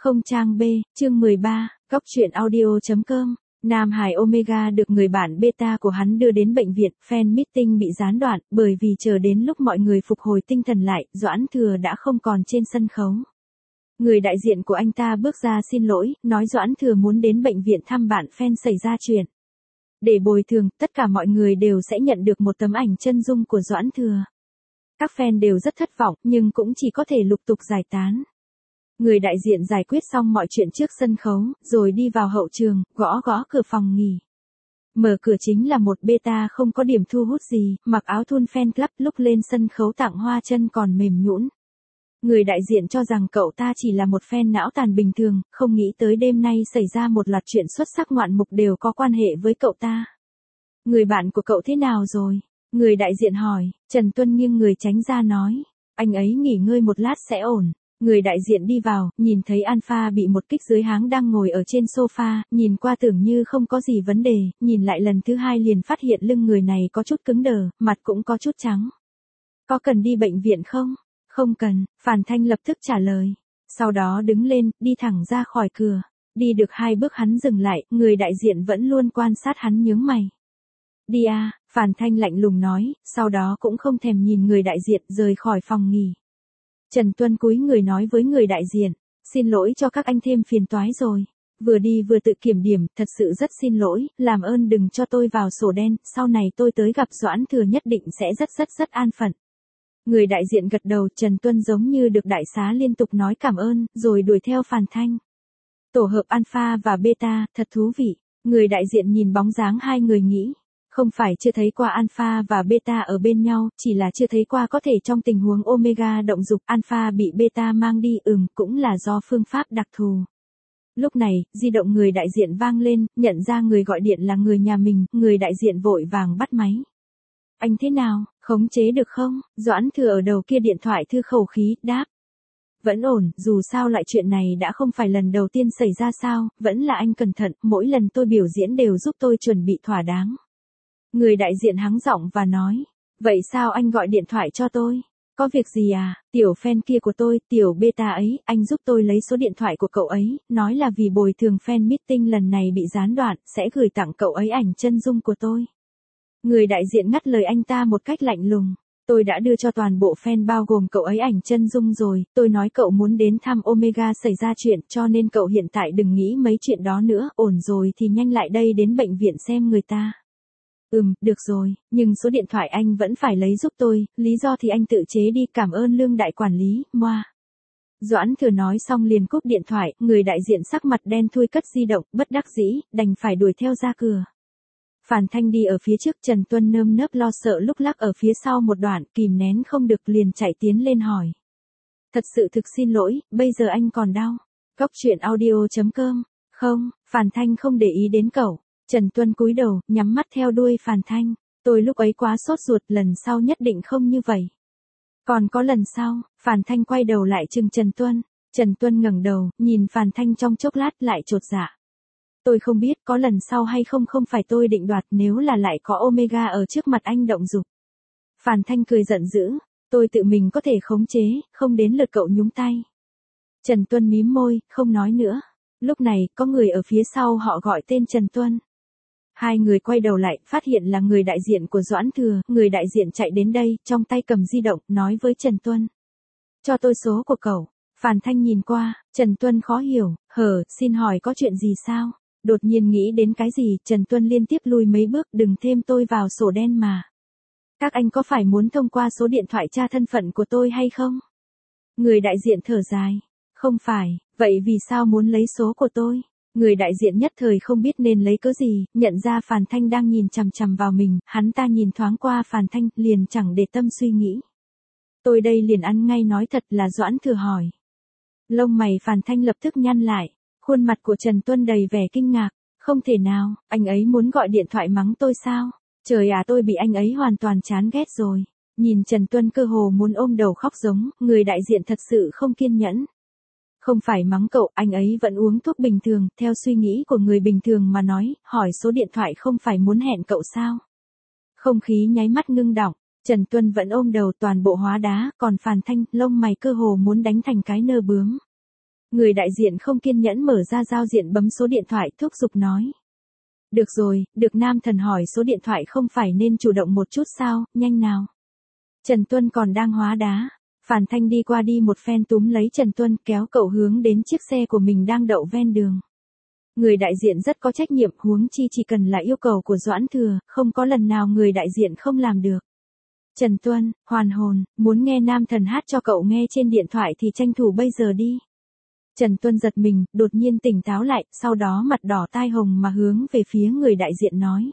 Không trang B, chương 13, góc truyện audio.com. Nam Hải Omega được người bạn beta của hắn đưa đến bệnh viện, fan meeting bị gián đoạn, bởi vì chờ đến lúc mọi người phục hồi tinh thần lại, Doãn Thừa đã không còn trên sân khấu. Người đại diện của anh ta bước ra xin lỗi, nói Doãn Thừa muốn đến bệnh viện thăm bạn fan xảy ra chuyện. Để bồi thường, tất cả mọi người đều sẽ nhận được một tấm ảnh chân dung của Doãn Thừa. Các fan đều rất thất vọng, nhưng cũng chỉ có thể lục tục giải tán. Người đại diện giải quyết xong mọi chuyện trước sân khấu, rồi đi vào hậu trường, gõ gõ cửa phòng nghỉ. Mở cửa chính là một beta không có điểm thu hút gì, mặc áo thun fan club, lúc lên sân khấu tặng hoa chân còn mềm nhũn. Người đại diện cho rằng cậu ta chỉ là một fan não tàn bình thường, không nghĩ tới đêm nay xảy ra một loạt chuyện xuất sắc ngoạn mục đều có quan hệ với cậu ta. Người bạn của cậu thế nào rồi? Người đại diện hỏi. Trần Tuân nghiêng người tránh ra nói. Anh ấy nghỉ ngơi một lát sẽ ổn. Người đại diện đi vào, nhìn thấy Alpha bị một kích dưới háng đang ngồi ở trên sofa, nhìn qua tưởng như không có gì vấn đề, nhìn lại lần thứ hai liền phát hiện lưng người này có chút cứng đờ, mặt cũng có chút trắng. Có cần đi bệnh viện không? Không cần, Phàn Thanh lập tức trả lời. Sau đó đứng lên, đi thẳng ra khỏi cửa. Đi được 2 bước hắn dừng lại, người đại diện vẫn luôn quan sát hắn nhướng mày. Đi à, Phàn Thanh lạnh lùng nói, sau đó cũng không thèm nhìn người đại diện rời khỏi phòng nghỉ. Trần Tuân cúi người nói với người đại diện, xin lỗi cho các anh thêm phiền toái rồi. Vừa đi vừa tự kiểm điểm, thật sự rất xin lỗi, làm ơn đừng cho tôi vào sổ đen, sau này tôi tới gặp Doãn Thừa nhất định sẽ rất an phận. Người đại diện gật đầu, Trần Tuân giống như được đại xá liên tục nói cảm ơn, rồi đuổi theo Phàn Thanh. Tổ hợp Alpha và Beta, thật thú vị. Người đại diện nhìn bóng dáng hai người nghĩ. Không phải chưa thấy qua Alpha và Beta ở bên nhau, chỉ là chưa thấy qua có thể trong tình huống Omega động dục Alpha bị Beta mang đi, cũng là do phương pháp đặc thù. Lúc này, di động người đại diện vang lên, nhận ra người gọi điện là người nhà mình, người đại diện vội vàng bắt máy. Anh thế nào, khống chế được không? Doãn Thừa ở đầu kia điện thoại thư khẩu khí, đáp. Vẫn ổn, dù sao loại chuyện này đã không phải lần đầu tiên xảy ra sao, vẫn là anh cẩn thận, mỗi lần tôi biểu diễn đều giúp tôi chuẩn bị thỏa đáng. Người đại diện hắng giọng và nói, vậy sao anh gọi điện thoại cho tôi? Có việc gì à, tiểu fan kia của tôi, tiểu beta ấy, anh giúp tôi lấy số điện thoại của cậu ấy, nói là vì bồi thường fan meeting lần này bị gián đoạn, sẽ gửi tặng cậu ấy ảnh chân dung của tôi. Người đại diện ngắt lời anh ta một cách lạnh lùng. Tôi đã đưa cho toàn bộ fan bao gồm cậu ấy ảnh chân dung rồi, tôi nói cậu muốn đến thăm Omega xảy ra chuyện, cho nên cậu hiện tại đừng nghĩ mấy chuyện đó nữa, ổn rồi thì nhanh lại đây đến bệnh viện xem người ta. Được rồi, nhưng số điện thoại anh vẫn phải lấy giúp tôi, lý do thì anh tự chế đi, cảm ơn Lương đại quản lý, moa. Doãn Thừa nói xong liền cúp điện thoại, người đại diện sắc mặt đen thui cất di động, bất đắc dĩ, đành phải đuổi theo ra cửa. Phàn Thanh đi ở phía trước, Trần Tuân nơm nớp lo sợ lúc lắc ở phía sau một đoạn, kìm nén không được liền chạy tiến lên hỏi. Thật sự thực xin lỗi, bây giờ anh còn đau. Góc truyện audio.com. Không, Phàn Thanh không để ý đến cậu. Trần Tuân cúi đầu, nhắm mắt theo đuôi Phàn Thanh. Tôi lúc ấy quá sốt ruột, lần sau nhất định không như vậy. Còn có lần sau, Phàn Thanh quay đầu lại chừng Trần Tuân. Trần Tuân ngẩng đầu, nhìn Phàn Thanh trong chốc lát lại chột dạ. Tôi không biết có lần sau hay không, không phải tôi định đoạt, nếu là lại có Omega ở trước mặt anh động dục. Phàn Thanh cười giận dữ, tôi tự mình có thể khống chế, không đến lượt cậu nhúng tay. Trần Tuân mím môi, không nói nữa. Lúc này, có người ở phía sau họ gọi tên Trần Tuân. Hai người quay đầu lại, phát hiện là người đại diện của Doãn Thừa, người đại diện chạy đến đây, trong tay cầm di động, nói với Trần Tuân. Cho tôi số của cậu. Phàn Thanh nhìn qua, Trần Tuân khó hiểu, xin hỏi có chuyện gì sao? Đột nhiên nghĩ đến cái gì, Trần Tuân liên tiếp lùi mấy bước, đừng thêm tôi vào sổ đen mà. Các anh có phải muốn thông qua số điện thoại tra thân phận của tôi hay không? Người đại diện thở dài. Không phải, vậy vì sao muốn lấy số của tôi? Người đại diện nhất thời không biết nên lấy cớ gì, nhận ra Phàn Thanh đang nhìn chằm chằm vào mình, hắn ta nhìn thoáng qua Phàn Thanh, liền chẳng để tâm suy nghĩ. Tôi đây liền ăn ngay nói thật là Doãn Thừa hỏi. Lông mày Phàn Thanh lập tức nhăn lại. Khuôn mặt của Trần Tuân đầy vẻ kinh ngạc, không thể nào, anh ấy muốn gọi điện thoại mắng tôi sao? Trời à, tôi bị anh ấy hoàn toàn chán ghét rồi. Nhìn Trần Tuân cơ hồ muốn ôm đầu khóc giống, người đại diện thật sự không kiên nhẫn. Không phải mắng cậu, anh ấy vẫn uống thuốc bình thường, theo suy nghĩ của người bình thường mà nói, hỏi số điện thoại không phải muốn hẹn cậu sao? Không khí nháy mắt ngưng đọng, Trần Tuân vẫn ôm đầu toàn bộ hóa đá, còn Phàn Thanh, lông mày cơ hồ muốn đánh thành cái nơ bướm. Người đại diện không kiên nhẫn mở ra giao diện bấm số điện thoại thúc giục nói. Được rồi, được nam thần hỏi số điện thoại không phải nên chủ động một chút sao, nhanh nào. Trần Tuân còn đang hóa đá. Phản Thanh đi qua đi một phen túm lấy Trần Tuân kéo cậu hướng đến chiếc xe của mình đang đậu ven đường. Người đại diện rất có trách nhiệm, huống chi chỉ cần là yêu cầu của Doãn Thừa, không có lần nào người đại diện không làm được. Trần Tuân, hoàn hồn, muốn nghe nam thần hát cho cậu nghe trên điện thoại thì tranh thủ bây giờ đi. Trần Tuân giật mình, đột nhiên tỉnh táo lại, sau đó mặt đỏ tai hồng mà hướng về phía người đại diện nói.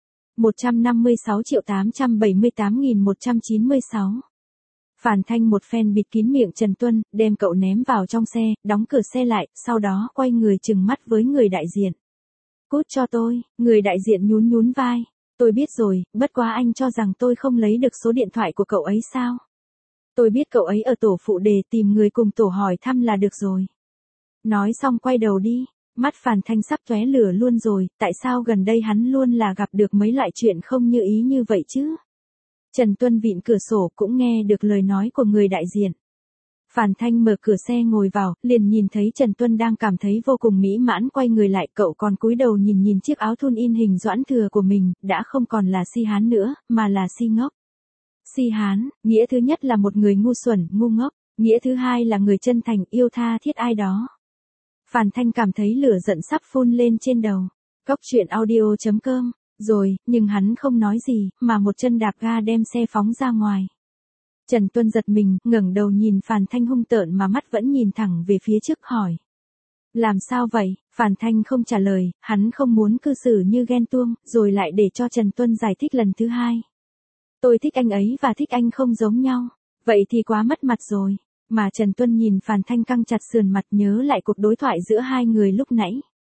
156.878.196. Phản Thanh một phen bịt kín miệng Trần Tuân, đem cậu ném vào trong xe, đóng cửa xe lại, sau đó quay người trừng mắt với người đại diện. Cút cho tôi, người đại diện nhún nhún vai. Tôi biết rồi, bất quá anh cho rằng tôi không lấy được số điện thoại của cậu ấy sao? Tôi biết cậu ấy ở tổ phụ đề, tìm người cùng tổ hỏi thăm là được rồi. Nói xong quay đầu đi, mắt Phản Thanh sắp tóe lửa luôn rồi, tại sao gần đây hắn luôn là gặp được mấy loại chuyện không như ý như vậy chứ? Trần Tuân vịn cửa sổ cũng nghe được lời nói của người đại diện. Phản Thanh mở cửa xe ngồi vào, liền nhìn thấy Trần Tuân đang cảm thấy vô cùng mỹ mãn, quay người lại, cậu còn cúi đầu nhìn chiếc áo thun in hình Doãn Thừa của mình, đã không còn là si hán nữa, mà là si ngốc. Si hán, nghĩa thứ nhất là một người ngu xuẩn, ngu ngốc, nghĩa thứ hai là người chân thành, yêu tha thiết ai đó. Phản Thanh cảm thấy lửa giận sắp phun lên trên đầu. Cóc truyện audio.com. Rồi, nhưng hắn không nói gì, mà một chân đạp ga đem xe phóng ra ngoài. Trần Tuân giật mình, ngẩng đầu nhìn Phản Thanh hung tợn mà mắt vẫn nhìn thẳng về phía trước hỏi. Làm sao vậy? Phản Thanh không trả lời, hắn không muốn cư xử như ghen tuông, rồi lại để cho Trần Tuân giải thích lần thứ hai. Tôi thích anh ấy và thích anh không giống nhau. Vậy thì quá mất mặt rồi. Mà Trần Tuân nhìn Phản Thanh căng chặt sườn mặt, nhớ lại cuộc đối thoại giữa hai người lúc nãy.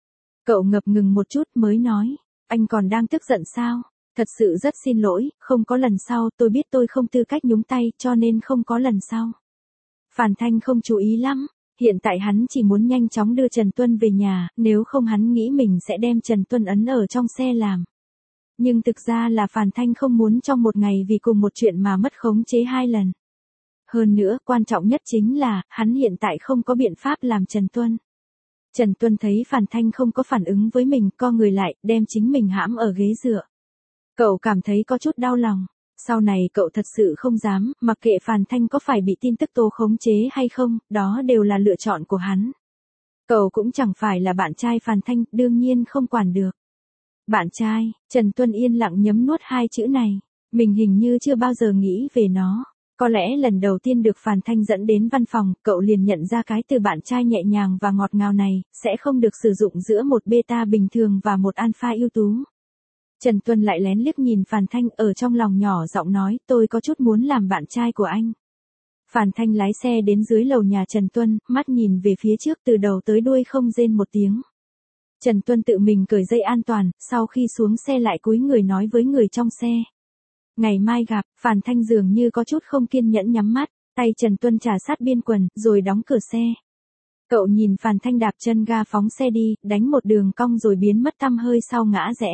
Cậu ngập ngừng một chút mới nói. Anh còn đang tức giận sao? Thật sự rất xin lỗi, không có lần sau, tôi biết tôi không tư cách nhúng tay, cho nên không có lần sau. Phản Thanh không chú ý lắm, hiện tại hắn chỉ muốn nhanh chóng đưa Trần Tuân về nhà, nếu không hắn nghĩ mình sẽ đem Trần Tuân ấn ở trong xe làm. Nhưng thực ra là Phản Thanh không muốn trong một ngày vì cùng một chuyện mà mất khống chế hai lần. Hơn nữa, quan trọng nhất chính là, hắn hiện tại không có biện pháp làm Trần Tuân. Trần Tuân thấy Phản Thanh không có phản ứng với mình, co người lại, đem chính mình hãm ở ghế dựa. Cậu cảm thấy có chút đau lòng. Sau này cậu thật sự không dám, mặc kệ Phản Thanh có phải bị tin tức tố khống chế hay không, đó đều là lựa chọn của hắn. Cậu cũng chẳng phải là bạn trai Phản Thanh, đương nhiên không quản được. Bạn trai, Trần Tuân yên lặng nhấm nuốt hai chữ này. Mình hình như chưa bao giờ nghĩ về nó. Có lẽ lần đầu tiên được Phản Thanh dẫn đến văn phòng, cậu liền nhận ra cái từ bạn trai nhẹ nhàng và ngọt ngào này, sẽ không được sử dụng giữa một beta bình thường và một alpha ưu tú. Trần Tuân lại lén liếc nhìn Phản Thanh, ở trong lòng nhỏ giọng nói, tôi có chút muốn làm bạn trai của anh. Phản Thanh lái xe đến dưới lầu nhà Trần Tuân, mắt nhìn về phía trước từ đầu tới đuôi không rên một tiếng. Trần Tuân tự mình cởi dây an toàn, sau khi xuống xe lại cúi người nói với người trong xe. Ngày mai gặp. Phản Thanh dường như có chút không kiên nhẫn nhắm mắt, tay Trần Tuân trà sát biên quần, rồi đóng cửa xe. Cậu nhìn Phản Thanh đạp chân ga phóng xe đi, đánh một đường cong rồi biến mất tăm hơi sau ngã rẽ.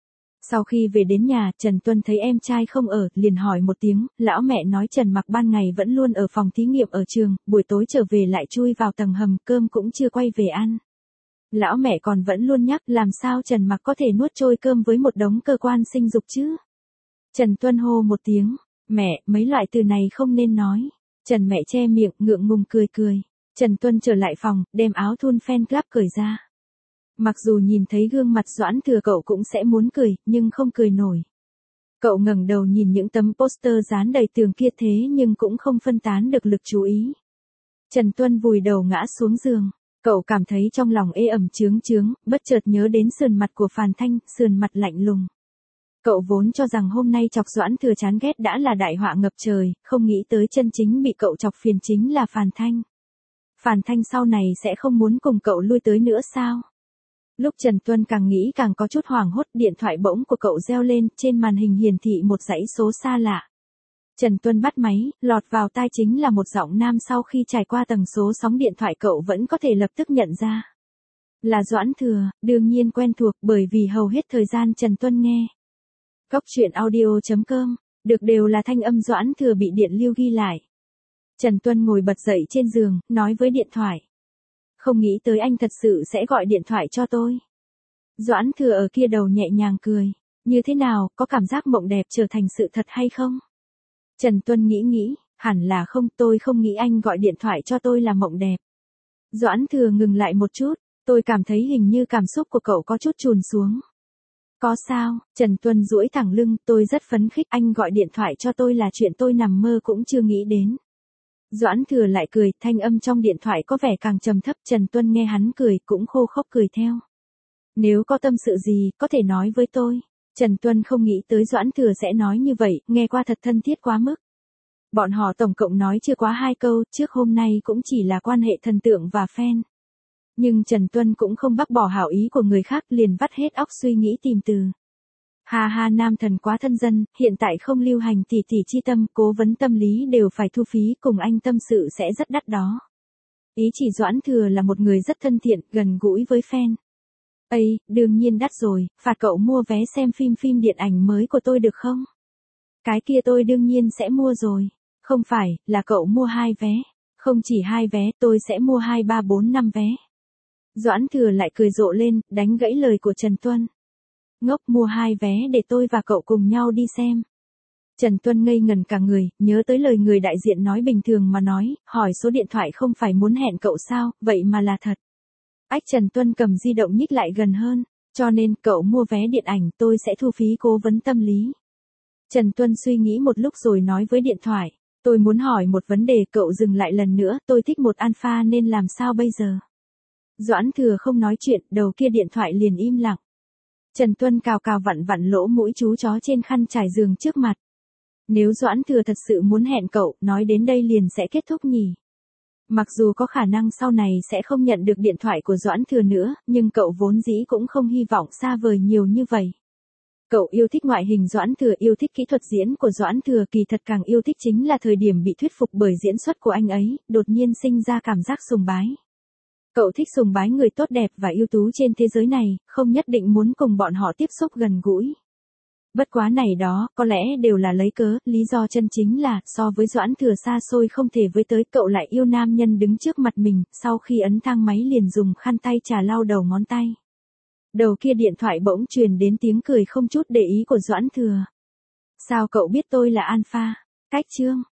Sau khi về đến nhà, Trần Tuân thấy em trai không ở, liền hỏi một tiếng, lão mẹ nói Trần Mặc ban ngày vẫn luôn ở phòng thí nghiệm ở trường, buổi tối trở về lại chui vào tầng hầm, cơm cũng chưa quay về ăn. Lão mẹ còn vẫn luôn nhắc, làm sao Trần Mặc có thể nuốt trôi cơm với một đống cơ quan sinh dục chứ? Trần Tuân hô một tiếng, mẹ, mấy loại từ này không nên nói. Trần mẹ che miệng, ngượng ngùng cười cười. Trần Tuân trở lại phòng, đem áo thun fan club cởi ra. Mặc dù nhìn thấy gương mặt Doãn Thừa cậu cũng sẽ muốn cười, nhưng không cười nổi. Cậu ngẩng đầu nhìn những tấm poster dán đầy tường kia thế nhưng cũng không phân tán được lực chú ý. Trần Tuân vùi đầu ngã xuống giường. Cậu cảm thấy trong lòng ê ẩm chướng chướng, bất chợt nhớ đến sườn mặt của Phàn Thanh, sườn mặt lạnh lùng. Cậu vốn cho rằng hôm nay chọc Doãn Thừa chán ghét đã là đại họa ngập trời, không nghĩ tới chân chính bị cậu chọc phiền chính là Phàn Thanh. Phàn Thanh sau này sẽ không muốn cùng cậu lui tới nữa sao? Lúc Trần Tuân càng nghĩ càng có chút hoảng hốt, điện thoại bỗng của cậu reo lên, trên màn hình hiển thị một dãy số xa lạ. Trần Tuân bắt máy, lọt vào tai chính là một giọng nam, sau khi trải qua tầng số sóng điện thoại cậu vẫn có thể lập tức nhận ra. Là Doãn Thừa, đương nhiên quen thuộc bởi vì hầu hết thời gian Trần Tuân nghe. Cóc truyện audio.com, được đều là thanh âm Doãn Thừa bị điện lưu ghi lại. Trần Tuân ngồi bật dậy trên giường, nói với điện thoại. Không nghĩ tới anh thật sự sẽ gọi điện thoại cho tôi. Doãn Thừa ở kia đầu nhẹ nhàng cười. Như thế nào, có cảm giác mộng đẹp trở thành sự thật hay không? Trần Tuân nghĩ, hẳn là không, tôi không nghĩ anh gọi điện thoại cho tôi là mộng đẹp. Doãn Thừa ngừng lại một chút, tôi cảm thấy hình như cảm xúc của cậu có chút chùn xuống. Có sao? Trần Tuân duỗi thẳng lưng, tôi rất phấn khích, anh gọi điện thoại cho tôi là chuyện tôi nằm mơ cũng chưa nghĩ đến. Doãn Thừa lại cười, thanh âm trong điện thoại có vẻ càng trầm thấp, Trần Tuân nghe hắn cười cũng khô khốc cười theo. Nếu có tâm sự gì, có thể nói với tôi. Trần Tuân không nghĩ tới Doãn Thừa sẽ nói như vậy, nghe qua thật thân thiết quá mức. Bọn họ tổng cộng nói chưa quá 2 câu, trước hôm nay cũng chỉ là quan hệ thần tượng và fan. Nhưng Trần Tuân cũng không bác bỏ hảo ý của người khác, liền vắt hết óc suy nghĩ tìm từ. Ha ha, nam thần quá thân dân, hiện tại không lưu hành tỷ tỷ chi tâm, cố vấn tâm lý đều phải thu phí, cùng anh tâm sự sẽ rất đắt đó. Ý chỉ Doãn Thừa là một người rất thân thiện, gần gũi với fan. Ây, đương nhiên đắt rồi, phạt cậu mua vé xem phim điện ảnh mới của tôi được không? Cái kia tôi đương nhiên sẽ mua rồi. Không phải, là cậu mua 2 vé. Không chỉ 2 vé, tôi sẽ mua 2, 3, 4, 5 vé. Doãn Thừa lại cười rộ lên, đánh gãy lời của Trần Tuân. Ngốc, mua 2 vé để tôi và cậu cùng nhau đi xem. Trần Tuân ngây ngần cả người, nhớ tới lời người đại diện nói bình thường mà nói, hỏi số điện thoại không phải muốn hẹn cậu sao, vậy mà là thật. Ách, Trần Tuân cầm di động nhích lại gần hơn, cho nên cậu mua vé điện ảnh, tôi sẽ thu phí cố vấn tâm lý. Trần Tuân suy nghĩ một lúc rồi nói với điện thoại, tôi muốn hỏi một vấn đề, cậu dừng lại lần nữa, tôi thích một alpha nên làm sao bây giờ? Doãn Thừa không nói chuyện, đầu kia điện thoại liền im lặng. Trần Tuân cào cào vặn lỗ mũi chú chó trên khăn trải giường trước mặt. Nếu Doãn Thừa thật sự muốn hẹn cậu, nói đến đây liền sẽ kết thúc nhỉ? Mặc dù có khả năng sau này sẽ không nhận được điện thoại của Doãn Thừa nữa, nhưng cậu vốn dĩ cũng không hy vọng xa vời nhiều như vậy. Cậu yêu thích ngoại hình Doãn Thừa, yêu thích kỹ thuật diễn của Doãn Thừa, kỳ thật càng yêu thích chính là thời điểm bị thuyết phục bởi diễn xuất của anh ấy, đột nhiên sinh ra cảm giác sùng bái. Cậu thích sùng bái người tốt đẹp và ưu tú trên thế giới này, không nhất định muốn cùng bọn họ tiếp xúc gần gũi. Bất quá này đó, có lẽ đều là lấy cớ, lý do chân chính là, so với Doãn Thừa xa xôi không thể với tới, cậu lại yêu nam nhân đứng trước mặt mình, sau khi ấn thang máy liền dùng khăn tay trà lau đầu ngón tay. Đầu kia điện thoại bỗng truyền đến tiếng cười không chút để ý của Doãn Thừa. Sao cậu biết tôi là alpha? Cách chương.